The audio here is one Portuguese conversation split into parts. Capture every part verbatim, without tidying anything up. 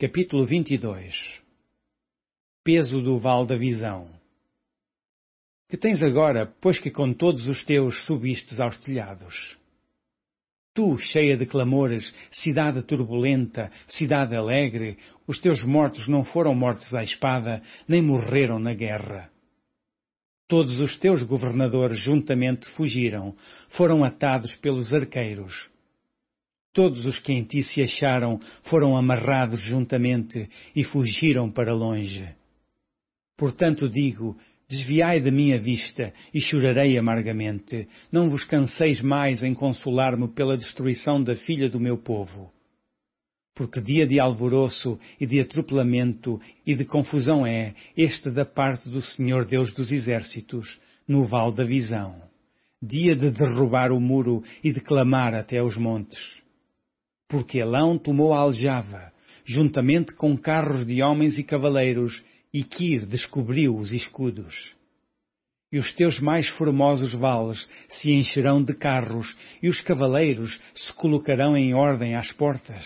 Capítulo vinte e dois. Peso do vale da visão. Que tens agora, pois que com todos os teus subistes aos telhados? Tu, cheia de clamores, cidade turbulenta, cidade alegre, os teus mortos não foram mortos à espada, nem morreram na guerra. Todos os teus governadores juntamente fugiram, foram atados pelos arqueiros. Todos os que em ti se acharam foram amarrados juntamente e fugiram para longe. Portanto digo, desviai de mim a vista e chorarei amargamente. Não vos canseis mais em consolar-me pela destruição da filha do meu povo. Porque dia de alvoroço e de atropelamento e de confusão é este da parte do Senhor Deus dos Exércitos, no vale da visão. Dia de derrubar o muro e de clamar até os montes. Porque Elão tomou a aljava, juntamente com carros de homens e cavaleiros, e Quir descobriu os escudos. E os teus mais formosos vales se encherão de carros, e os cavaleiros se colocarão em ordem às portas.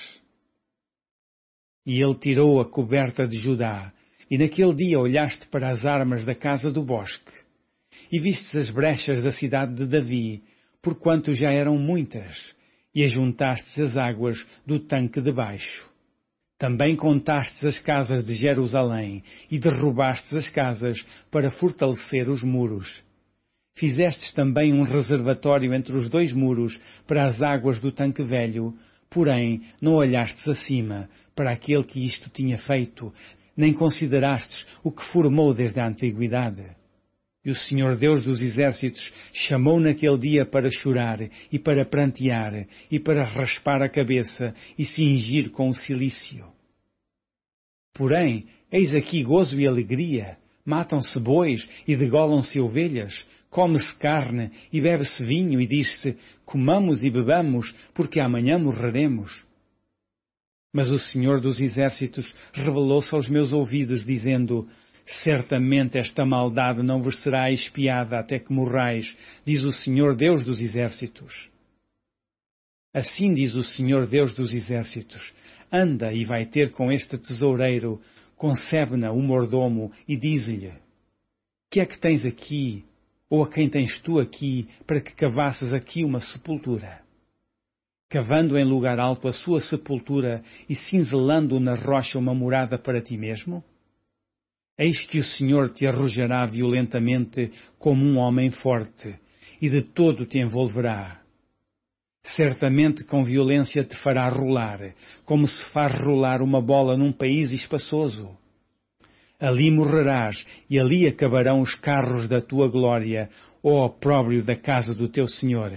E ele tirou a coberta de Judá, e naquele dia olhaste para as armas da casa do bosque, e vistes as brechas da cidade de Davi, porquanto já eram muitas, e ajuntastes as águas do tanque de baixo. Também contastes as casas de Jerusalém e derrubastes as casas para fortalecer os muros. Fizestes também um reservatório entre os dois muros para as águas do tanque velho, porém não olhastes acima para aquele que isto tinha feito, nem considerastes o que formou desde a antiguidade. E o Senhor Deus dos Exércitos chamou naquele dia para chorar e para prantear e para raspar a cabeça e cingir com o cilício. Porém, eis aqui gozo e alegria, matam-se bois e degolam-se ovelhas, come-se carne e bebe-se vinho e diz-se, comamos e bebamos, porque amanhã morreremos. Mas o Senhor dos Exércitos revelou-se aos meus ouvidos, dizendo, certamente esta maldade não vos será expiada até que morrais, diz o Senhor Deus dos Exércitos. Assim diz o Senhor Deus dos Exércitos, anda e vai ter com este tesoureiro, com Sebna, o mordomo, e diz-lhe, que é que tens aqui, ou a quem tens tu aqui, para que cavasses aqui uma sepultura? Cavando em lugar alto a sua sepultura e cinzelando na rocha uma morada para ti mesmo? Eis que o Senhor te arrojará violentamente como um homem forte, e de todo te envolverá. Certamente com violência te fará rolar, como se faz rolar uma bola num país espaçoso. Ali morrerás, e ali acabarão os carros da tua glória, ó opróbrio da casa do teu Senhor.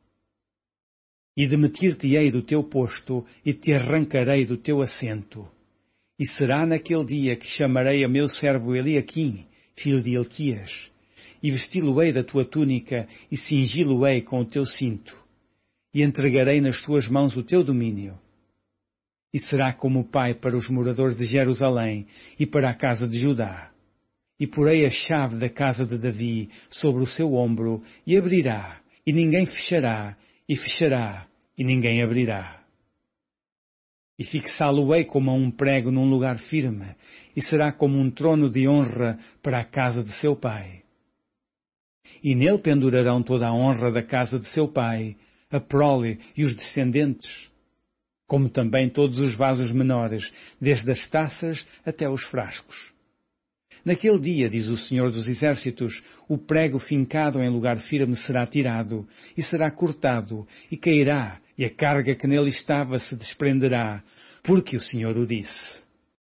E demitir-te-ei do teu posto, e te arrancarei do teu assento. E será naquele dia que chamarei a meu servo Eliaquim, filho de Hilquias, e vesti-lo-ei da tua túnica, e cingi-lo-ei com o teu cinto, e entregarei nas tuas mãos o teu domínio. E será como pai para os moradores de Jerusalém e para a casa de Judá. E porei a chave da casa de Davi sobre o seu ombro, e abrirá, e ninguém fechará, e fechará, e ninguém abrirá. E fixá-lo-ei como a um prego num lugar firme, e será como um trono de honra para a casa de seu pai. E nele pendurarão toda a honra da casa de seu pai, a prole e os descendentes, como também todos os vasos menores, desde as taças até os frascos. Naquele dia, diz o Senhor dos Exércitos, o prego fincado em lugar firme será tirado, e será cortado, e cairá, e a carga que nele estava se desprenderá, porque o Senhor o disse.